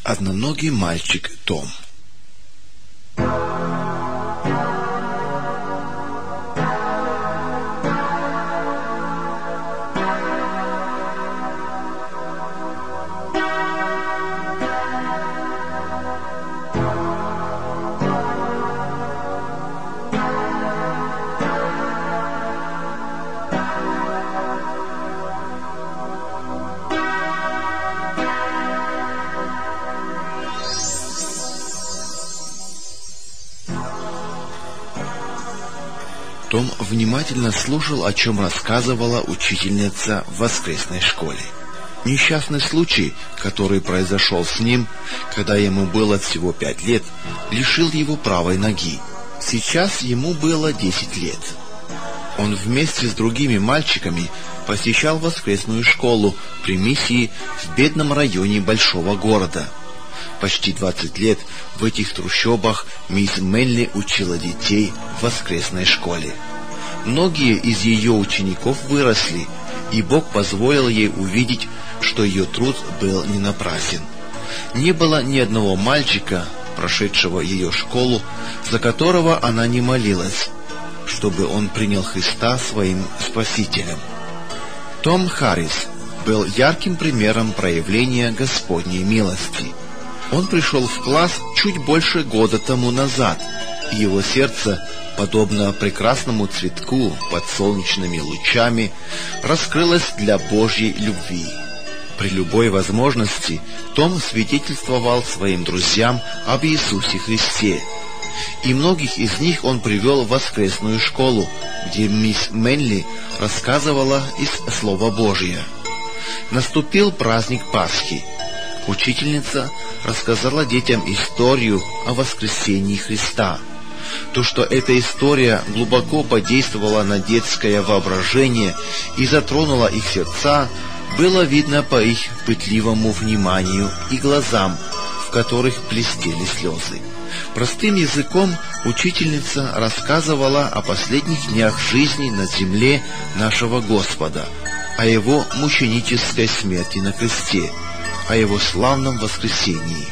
Одноногий мальчик Том. Том внимательно слушал, о чем рассказывала учительница в воскресной школе. Несчастный случай, который произошел с ним, когда ему было всего 5 лет, лишил его правой ноги. Сейчас ему было 10 лет. Он вместе с другими мальчиками посещал воскресную школу при миссии в бедном районе большого города. Почти 20 лет в этих трущобах мисс Мелли учила детей в воскресной школе. Многие из ее учеников выросли, и Бог позволил ей увидеть, что ее труд был не напрасен. Не было ни одного мальчика, прошедшего ее школу, за которого она не молилась, чтобы он принял Христа своим Спасителем. Том Харрис был ярким примером проявления Господней милости. Он пришел в класс чуть больше года тому назад, и его сердце, подобно прекрасному цветку под солнечными лучами, раскрылось для Божьей любви. При любой возможности Том свидетельствовал своим друзьям об Иисусе Христе, и многих из них он привел в воскресную школу, где мисс Мелли рассказывала из Слова Божия. Наступил праздник Пасхи. Учительница рассказала детям историю о воскресении Христа. То, что эта история глубоко подействовала на детское воображение и затронула их сердца, было видно по их пытливому вниманию и глазам, в которых блестели слезы. Простым языком учительница рассказывала о последних днях жизни на земле нашего Господа, о Его мученической смерти на кресте, о Его славном воскресении.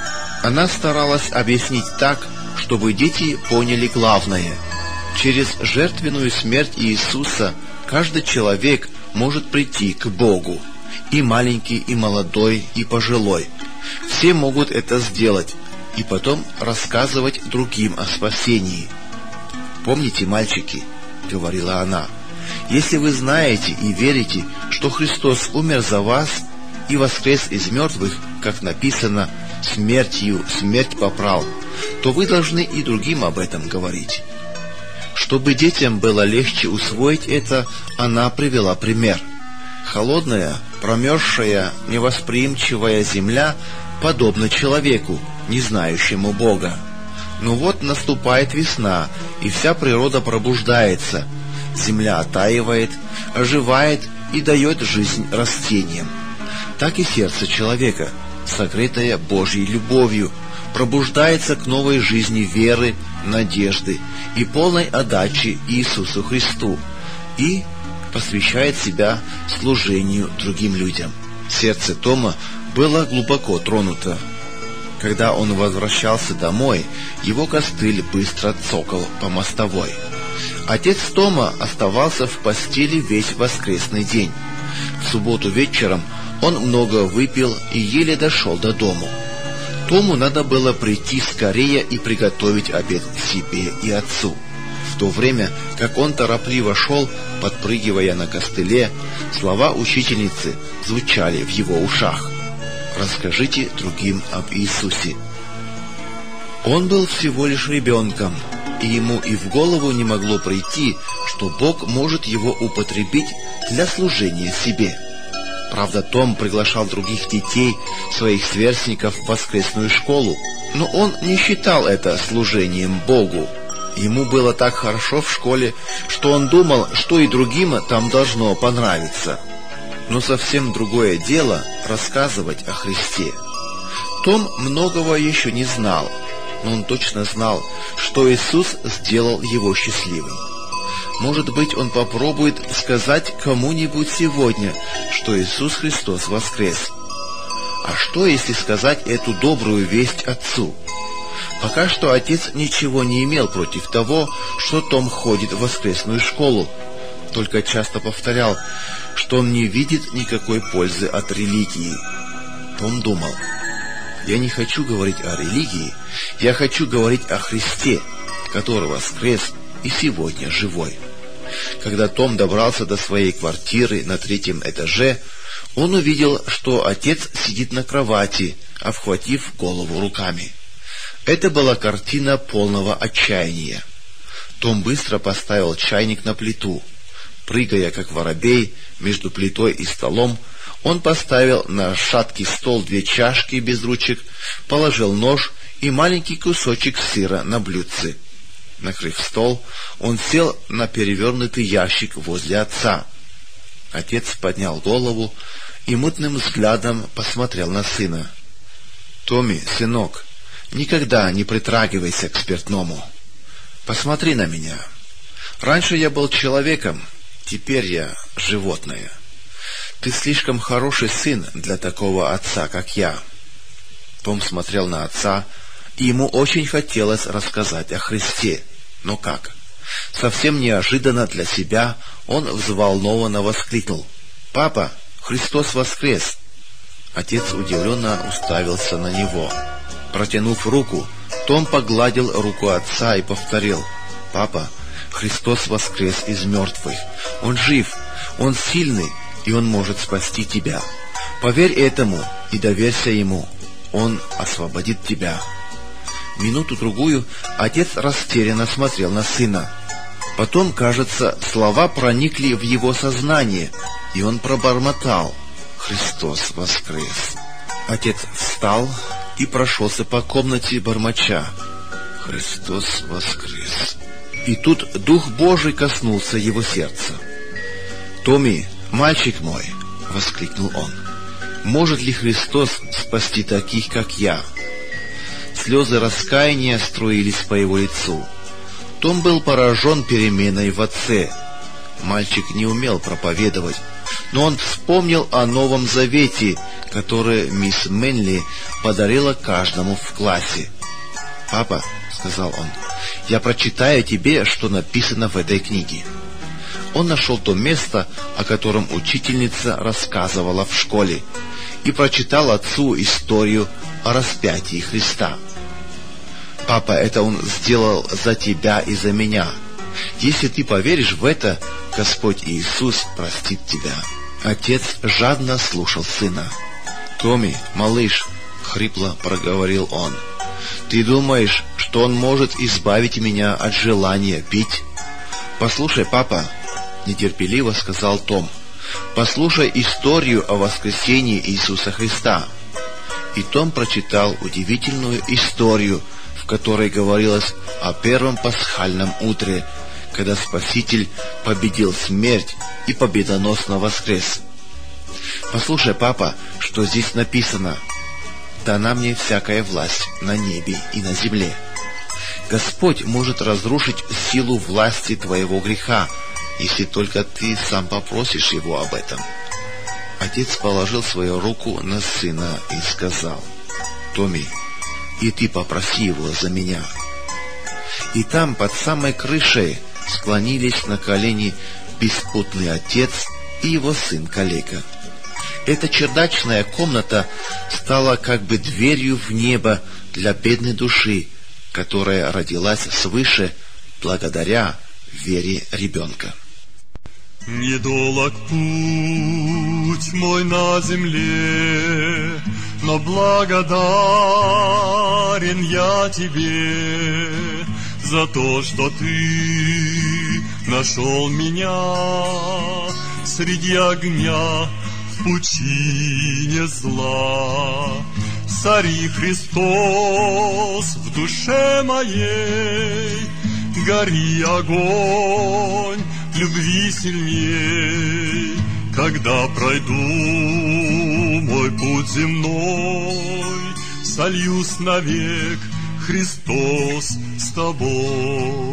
Она старалась объяснить так, чтобы дети поняли главное. Через жертвенную смерть Иисуса каждый человек может прийти к Богу. И маленький, и молодой, и пожилой. Все могут это сделать, и потом рассказывать другим о спасении. «Помните, мальчики, — говорила она, — если вы знаете и верите, что Христос умер за вас и воскрес из мертвых, как написано, смертью смерть попрал, то вы должны и другим об этом говорить». Чтобы детям было легче усвоить это, она привела пример. Холодная, промерзшая, невосприимчивая земля подобна человеку, не знающему Бога. Но вот наступает весна, и вся природа пробуждается. Земля оттаивает, оживает и дает жизнь растениям. Так и сердце человека, согретое Божьей любовью, пробуждается к новой жизни веры, надежды и полной отдачи Иисусу Христу и посвящает себя служению другим людям. Сердце Тома было глубоко тронуто. Когда он возвращался домой, его костыль быстро цокал по мостовой. Отец Тома оставался в постели весь воскресный день. В субботу вечером он много выпил и еле дошел до дому. Тому надо было прийти скорее и приготовить обед себе и отцу. В то время, как он торопливо шел, подпрыгивая на костыле, слова учительницы звучали в его ушах: «Расскажите другим об Иисусе». Он был всего лишь ребенком, и ему и в голову не могло прийти, что Бог может его употребить для служения себе. Правда, Том приглашал других детей, своих сверстников, в воскресную школу, но он не считал это служением Богу. Ему было так хорошо в школе, что он думал, что и другим там должно понравиться. Но совсем другое дело рассказывать о Христе. Том многого еще не знал, но он точно знал, что Иисус сделал его счастливым. Может быть, он попробует сказать кому-нибудь сегодня, что Иисус Христос воскрес. А что, если сказать эту добрую весть отцу? Пока что отец ничего не имел против того, что Том ходит в воскресную школу, только часто повторял, что он не видит никакой пользы от религии. Том думал: я не хочу говорить о религии, я хочу говорить о Христе, который воскрес и сегодня живой. Когда Том добрался до своей квартиры на 3-м этаже, он увидел, что отец сидит на кровати, обхватив голову руками. Это была картина полного отчаяния. Том быстро поставил чайник на плиту. Прыгая, как воробей, между плитой и столом, он поставил на шаткий стол 2 чашки без ручек, положил нож и маленький кусочек сыра на блюдце. Накрыв стол, он сел на перевернутый ящик возле отца. Отец поднял голову и мутным взглядом посмотрел на сына. «Томми, сынок, никогда не притрагивайся к спиртному. Посмотри на меня. Раньше я был человеком, теперь я животное. Ты слишком хороший сын для такого отца, как я». Том смотрел на отца, и ему очень хотелось рассказать о Христе. Но как? Совсем неожиданно для себя он взволнованно воскликнул: «Папа, Христос воскрес!» Отец удивленно уставился на него. Протянув руку, Том погладил руку отца и повторил: «Папа, Христос воскрес из мертвых. Он жив, Он сильный, и Он может спасти тебя. Поверь этому и доверься Ему. Он освободит тебя». Минуту-другую отец растерянно смотрел на сына. Потом, кажется, слова проникли в его сознание, и он пробормотал: «Христос воскрес». Отец встал и прошелся по комнате, бормоча: «Христос воскрес». И тут Дух Божий коснулся его сердца. «Томми, мальчик мой!» — воскликнул он. «Может ли Христос спасти таких, как я?» Слезы раскаяния струились по его лицу. Том был поражен переменой в отце. Мальчик не умел проповедовать, но он вспомнил о Новом Завете, который мисс Мэнли подарила каждому в классе. «Папа, — сказал он, — я прочитаю тебе, что написано в этой книге». Он нашел то место, о котором учительница рассказывала в школе, и прочитал отцу историю о распятии Христа. «Папа, это Он сделал за тебя и за меня. Если ты поверишь в это, Господь Иисус простит тебя». Отец жадно слушал сына. «Томми, малыш, — хрипло проговорил он, — ты думаешь, что Он может избавить меня от желания пить? Послушай, папа, — нетерпеливо сказал Том, — послушай историю о воскресении Иисуса Христа». И Том прочитал удивительную историю, в которой говорилось о первом пасхальном утре, когда Спаситель победил смерть и победоносно воскрес. «Послушай, папа, что здесь написано: дана мне всякая власть на небе и на земле. Господь может разрушить силу власти твоего греха, если только ты сам попросишь Его об этом». Отец положил свою руку на сына и сказал: «Томми, и ты попроси Его за меня». И там, под самой крышей, склонились на колени беспутный отец и его сын-калека. Эта чердачная комната стала как бы дверью в небо для бедной души, которая родилась свыше благодаря вере ребенка. Недолог путь мой на земле, но благодарен я тебе за то, что ты нашел меня среди огня в пучине зла. Цари Христос в душе моей, гори огонь любви сильней. Когда пройду мой путь земной, сольюсь навек, Христос, с тобой.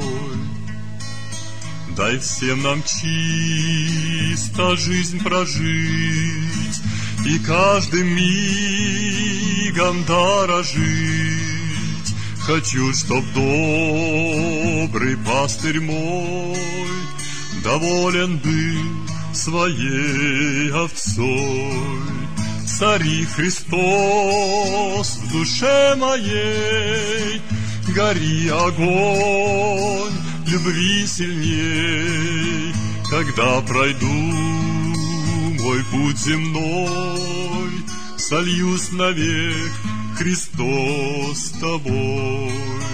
Дай всем нам чисто жизнь прожить, и каждым мигом дорожить. Хочу, чтоб добрый пастырь мой доволен был своей овцой. Цари Христос в душе моей, гори огонь любви сильней. Когда пройду мой путь земной, сольюсь навек, Христос с тобой.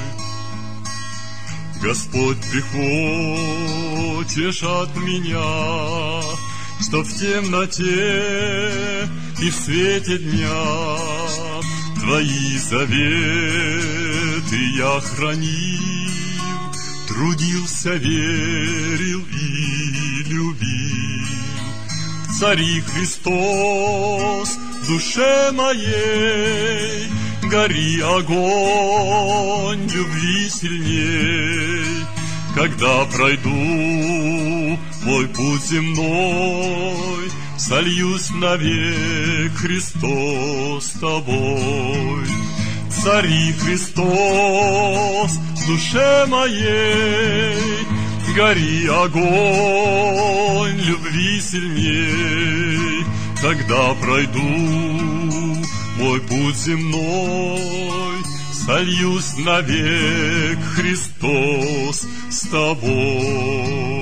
Господь, приходишь от меня, чтоб в темноте и в свете дня Твои заветы я хранил, трудился, верил и любил. Цари Христос в душе моей, гори огонь любви сильней. Когда пройду мой путь земной, сольюсь навек, Христос с тобой. Цари Христос в душе моей, гори огонь любви сильней. Когда пройду мой путь земной, сольюсь навек, Христос с тобой.